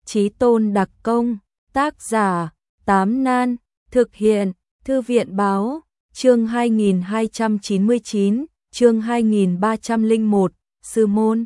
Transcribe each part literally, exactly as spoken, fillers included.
Chí tôn đặc công, tác giả, Tám Nan, thực hiện, Thư viện báo, chương hai nghìn hai trăm chín mươi chín, chương hai nghìn ba trăm lẻ một, sư môn.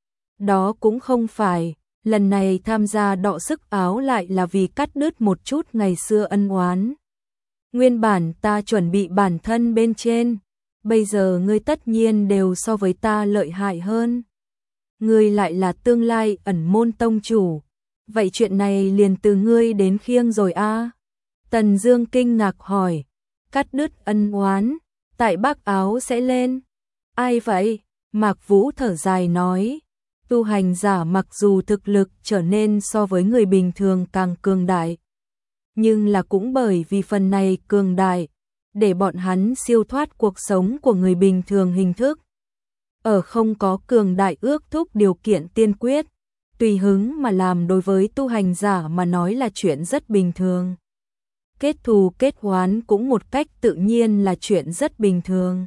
Đó cũng không phải, lần này tham gia đọ sức áo lại là vì cắt đứt một chút ngày xưa ân oán. Nguyên bản ta chuẩn bị bản thân bên trên, bây giờ ngươi tất nhiên đều so với ta lợi hại hơn. Ngươi lại là tương lai ẩn môn tông chủ, vậy chuyện này liền từ ngươi đến khiêng rồi a? À? Tần Dương kinh ngạc hỏi, cắt đứt ân oán, tại Bắc Áo sẽ lên. Ai vậy? Mạc Vũ thở dài nói, tu hành giả mặc dù thực lực trở nên so với người bình thường càng cường đại, nhưng là cũng bởi vì phần này cường đại, để bọn hắn siêu thoát cuộc sống của người bình thường hình thức. Ở không có cường đại ước thúc điều kiện tiên quyết, tùy hứng mà làm đối với tu hành giả mà nói là chuyện rất bình thường. Kết thù kết oán cũng một cách tự nhiên là chuyện rất bình thường.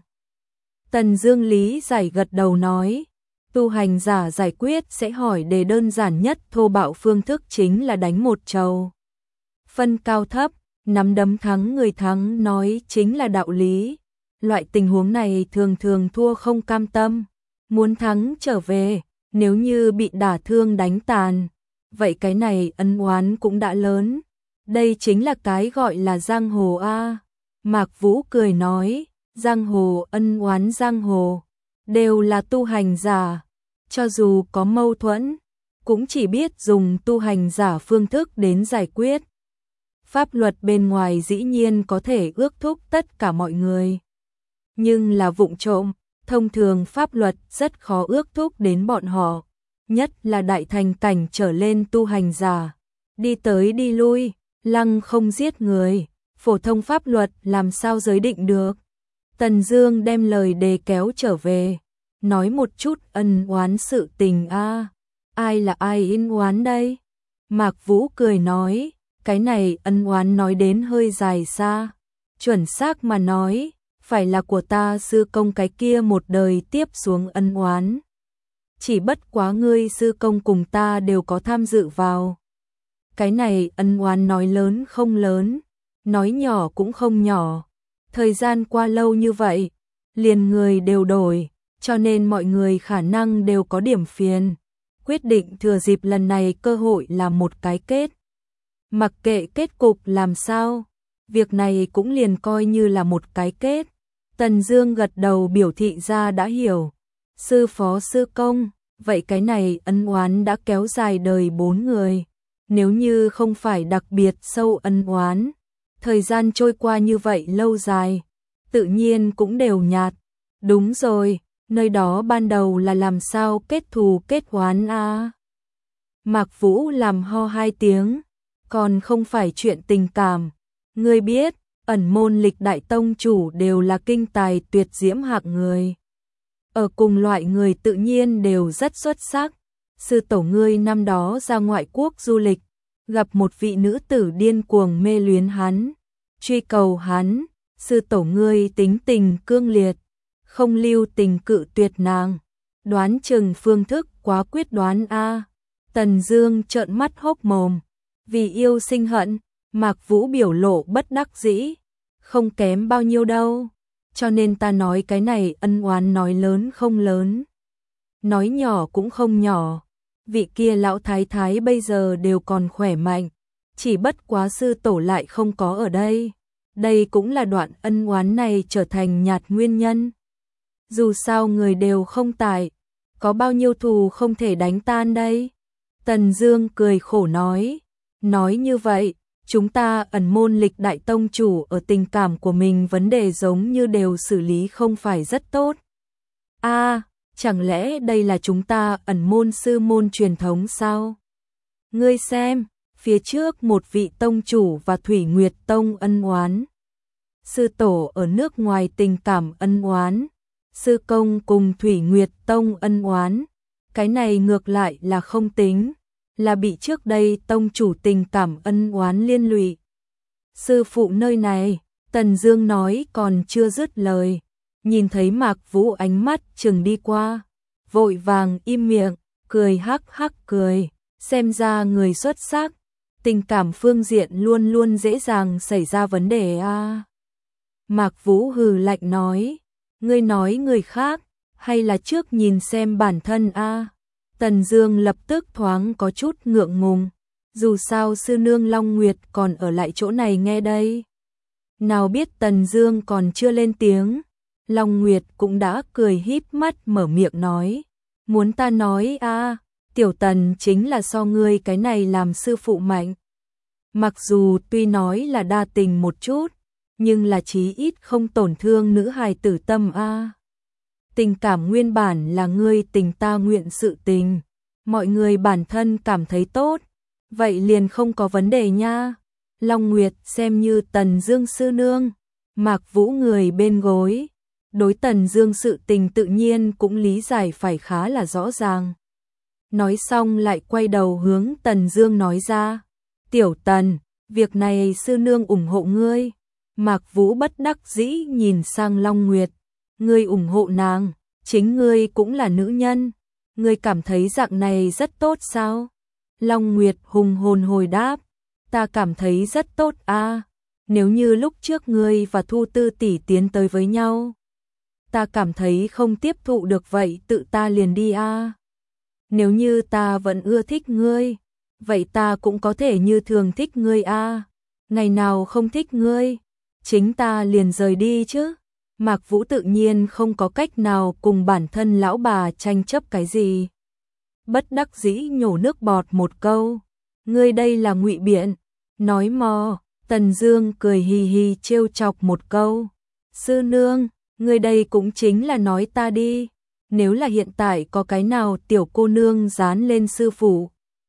Tần Dương lý giải gật đầu nói, tu hành giả giải quyết sẽ hỏi đề đơn giản nhất thô bạo phương thức chính là đánh một trầu. Phân cao thấp, nắm đấm thắng người thắng nói chính là đạo lý. Loại tình huống này thường thường thua không cam tâm, muốn thắng trở về, nếu như bị đả thương đánh tàn, vậy cái này ân oán cũng đã lớn. Đây chính là cái gọi là giang hồ a. Mạc Vũ cười nói, giang hồ ân oán giang hồ, đều là tu hành giả, cho dù có mâu thuẫn, cũng chỉ biết dùng tu hành giả phương thức đến giải quyết. Pháp luật bên ngoài dĩ nhiên có thể ước thúc tất cả mọi người, nhưng là vụng trộm, thông thường pháp luật rất khó ước thúc đến bọn họ, nhất là đại thành cảnh trở lên tu hành giả, đi tới đi lui, lăng không giết người, phổ thông pháp luật làm sao giới định được. Tần Dương đem lời đề kéo trở về, nói một chút ân oán sự tình a. À. Ai là ai ân oán đây? Mạc Vũ cười nói, cái này ân oán nói đến hơi dài xa, chuẩn xác mà nói, phải là của ta sư công cái kia một đời tiếp xuống ân oán. Chỉ bất quá ngươi sư công cùng ta đều có tham dự vào. Cái này ân oán nói lớn không lớn, nói nhỏ cũng không nhỏ. Thời gian qua lâu như vậy, liền người đều đổi, cho nên mọi người khả năng đều có điểm phiền. Quyết định thừa dịp lần này cơ hội làm một cái kết. Mặc kệ kết cục làm sao, việc này cũng liền coi như là một cái kết. Tần Dương gật đầu biểu thị ra đã hiểu. Sư phó sư công, vậy cái này ân oán đã kéo dài đời bốn người. Nếu như không phải đặc biệt sâu ân oán, thời gian trôi qua như vậy lâu dài, tự nhiên cũng đều nhạt. Đúng rồi, nơi đó ban đầu là làm sao kết thù kết oán a? À? Mạc Vũ làm ho hai tiếng, còn không phải chuyện tình cảm. Ngươi biết, ẩn môn lịch đại tông chủ đều là kinh tài tuyệt diễm hạng người. Ở cùng loại người tự nhiên đều rất xuất sắc. Sư tổ ngươi năm đó ra ngoại quốc du lịch, gặp một vị nữ tử điên cuồng mê luyến hắn, truy cầu hắn, sư tổ ngươi tính tình cương liệt, không lưu tình cự tuyệt nàng, đoán chừng phương thức quá quyết đoán a. À. Tần Dương trợn mắt hốc mồm, vì yêu sinh hận, Mạc Vũ biểu lộ bất đắc dĩ, không kém bao nhiêu đâu, cho nên ta nói cái này ân oán nói lớn không lớn, nói nhỏ cũng không nhỏ. Vị kia lão thái thái bây giờ đều còn khỏe mạnh, chỉ bất quá sư tổ lại không có ở đây. Đây cũng là đoạn ân oán này trở thành nhạt nguyên nhân. Dù sao người đều không tại, có bao nhiêu thù không thể đánh tan đây. Tần Dương cười khổ nói, nói như vậy, chúng ta ẩn môn lịch đại tông chủ ở tình cảm của mình vấn đề giống như đều xử lý không phải rất tốt. A, à, chẳng lẽ đây là chúng ta ẩn môn sư môn truyền thống sao? Ngươi xem, phía trước một vị tông chủ và Thủy Nguyệt Tông ân oán. Sư tổ ở nước ngoài tình cảm ân oán, sư công cùng Thủy Nguyệt Tông ân oán. Cái này ngược lại là không tính, là bị trước đây tông chủ tình cảm ân oán liên lụy. Sư phụ nơi này, Tần Dương nói còn chưa dứt lời, nhìn thấy Mạc Vũ ánh mắt chừng đi qua, vội vàng im miệng, cười hắc hắc cười, xem ra người xuất sắc, tình cảm phương diện luôn luôn dễ dàng xảy ra vấn đề a. À. Mạc Vũ hừ lạnh nói, ngươi nói người khác, hay là trước nhìn xem bản thân a. À. Tần Dương lập tức thoáng có chút ngượng ngùng, dù sao sư nương Long Nguyệt còn ở lại chỗ này nghe đây. Nào biết Tần Dương còn chưa lên tiếng, Long Nguyệt cũng đã cười híp mắt mở miệng nói, muốn ta nói a, à, tiểu Tần chính là so ngươi cái này làm sư phụ mạnh. Mặc dù tuy nói là đa tình một chút, nhưng là chí ít không tổn thương nữ hài tử tâm a. À. Tình cảm nguyên bản là ngươi tình ta nguyện sự tình, mọi người bản thân cảm thấy tốt, vậy liền không có vấn đề nha. Long Nguyệt xem như Tần Dương sư nương, Mạc Vũ người bên gối, đối Tần Dương sự tình tự nhiên cũng lý giải phải khá là rõ ràng. Nói xong lại quay đầu hướng Tần Dương nói ra, tiểu Tần, việc này sư nương ủng hộ ngươi. Mạc Vũ bất đắc dĩ nhìn sang Long Nguyệt, ngươi ủng hộ nàng, chính ngươi cũng là nữ nhân, ngươi cảm thấy dạng này rất tốt sao? Long Nguyệt hùng hồn hồi đáp, ta cảm thấy rất tốt a, à. Nếu như lúc trước ngươi và Thu Tư tỷ tiến tới với nhau, ta cảm thấy không tiếp thụ được vậy tự ta liền đi a. À. Nếu như ta vẫn ưa thích ngươi, vậy ta cũng có thể như thường thích ngươi a. À. Ngày nào không thích ngươi, chính ta liền rời đi chứ. Mạc Vũ tự nhiên không có cách nào cùng bản thân lão bà tranh chấp cái gì. Bất đắc dĩ nhổ nước bọt một câu, ngươi đây là ngụy biện, nói mò. Tần Dương cười hì hì trêu chọc một câu, sư nương, ngươi đây cũng chính là nói ta đi, nếu là hiện tại có cái nào tiểu cô nương dán lên sư phụ,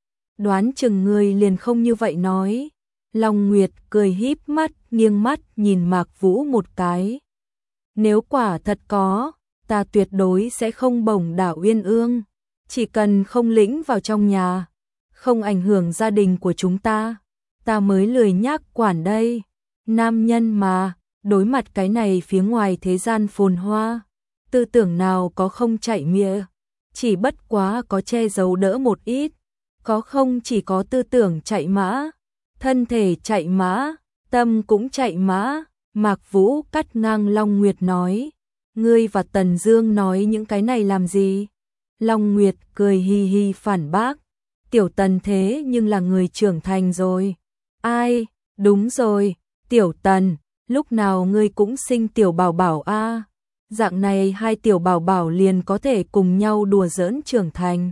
đoán chừng ngươi liền không như vậy nói. Long Nguyệt cười híp mắt, nghiêng mắt nhìn Mạc Vũ một cái. Nếu quả thật có, ta tuyệt đối sẽ không bổng đảo Uyên Ương, chỉ cần không lĩnh vào trong nhà, không ảnh hưởng gia đình của chúng ta, ta mới lười nhác quản đây. Nam nhân mà, đối mặt cái này phía ngoài thế gian phồn hoa, tư tưởng nào có không chạy mịa, chỉ bất quá có che giấu đỡ một ít, có không chỉ có tư tưởng chạy mã, thân thể chạy mã, tâm cũng chạy mã. Mạc Vũ cắt ngang Long Nguyệt nói, ngươi và Tần Dương nói những cái này làm gì? Long Nguyệt cười hi hi phản bác, tiểu Tần thế nhưng là người trưởng thành rồi. Ai, đúng rồi, tiểu Tần, lúc nào ngươi cũng sinh tiểu bảo bảo a, à? Dạng này hai tiểu bảo bảo liền có thể cùng nhau đùa giỡn trưởng thành.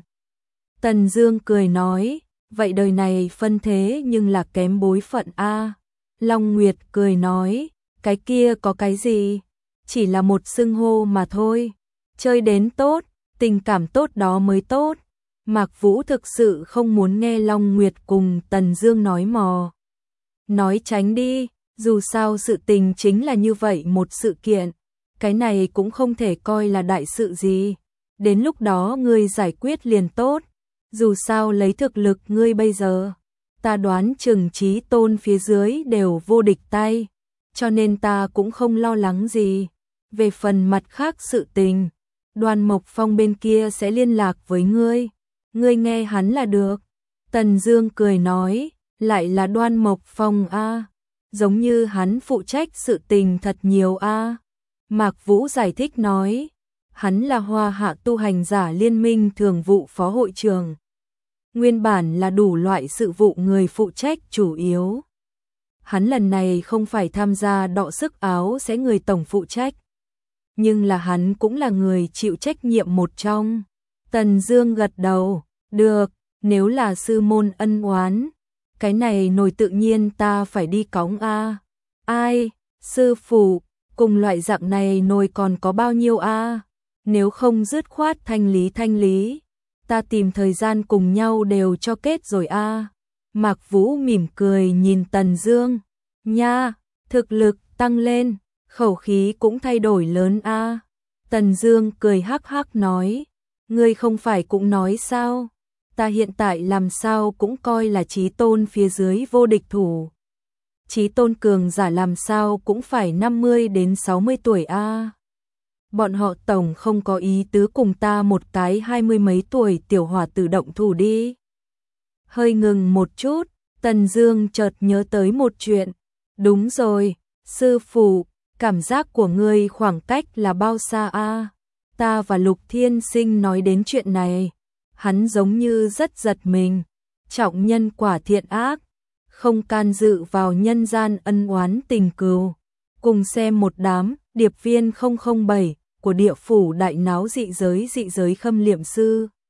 Tần Dương cười nói, vậy đời này phân thế nhưng là kém bối phận a. À? Long Nguyệt cười nói, cái kia có cái gì, chỉ là một xưng hô mà thôi, chơi đến tốt, tình cảm tốt đó mới tốt. Mạc Vũ thực sự không muốn nghe Long Nguyệt cùng Tần Dương nói mò. Nói tránh đi, dù sao sự tình chính là như vậy một sự kiện, cái này cũng không thể coi là đại sự gì, đến lúc đó ngươi giải quyết liền tốt, dù sao lấy thực lực ngươi bây giờ, ta đoán chừng Chí Tôn phía dưới đều vô địch tay, cho nên ta cũng không lo lắng gì. Về phần mặt khác sự tình, Đoan Mộc Phong bên kia sẽ liên lạc với ngươi, ngươi nghe hắn là được. Tần Dương cười nói, lại là Đoan Mộc Phong a, à? Giống như hắn phụ trách sự tình thật nhiều a. À? Mạc Vũ giải thích nói, hắn là Hoa Hạ tu hành giả liên minh thường vụ phó hội trưởng, nguyên bản là đủ loại sự vụ người phụ trách chủ yếu. Hắn lần này không phải tham gia đọ sức áo sẽ người tổng phụ trách, nhưng là hắn cũng là người chịu trách nhiệm một trong. Tần Dương gật đầu, được, nếu là sư môn ân oán, cái này nổi tự nhiên ta phải đi cõng a. À. Ai, sư phụ, cùng loại dạng này nồi còn có bao nhiêu a? À? Nếu không dứt khoát thanh lý thanh lý, ta tìm thời gian cùng nhau đều cho kết rồi a. À? Mạc Vũ mỉm cười nhìn Tần Dương, nha, thực lực tăng lên, khẩu khí cũng thay đổi lớn a. À? Tần Dương cười hắc hắc nói, ngươi không phải cũng nói sao, ta hiện tại làm sao cũng coi là Chí Tôn phía dưới vô địch thủ. Chí Tôn cường giả làm sao cũng phải năm mươi đến sáu mươi tuổi a. À? Bọn họ tổng không có ý tứ cùng ta một cái hai mươi mấy tuổi tiểu hỏa tử động thủ đi. Hơi ngừng một chút, Tần Dương chợt nhớ tới một chuyện. Đúng rồi, sư phụ, cảm giác của ngươi khoảng cách là bao xa a? Ta và Lục Thiên Sinh nói đến chuyện này, hắn giống như rất giật mình. Trọng nhân quả thiện ác, không can dự vào nhân gian ân oán tình cừu. Cùng xem một đám điệp viên không không bảy của địa phủ đại náo dị giới dị giới Khâm Liệm Sư.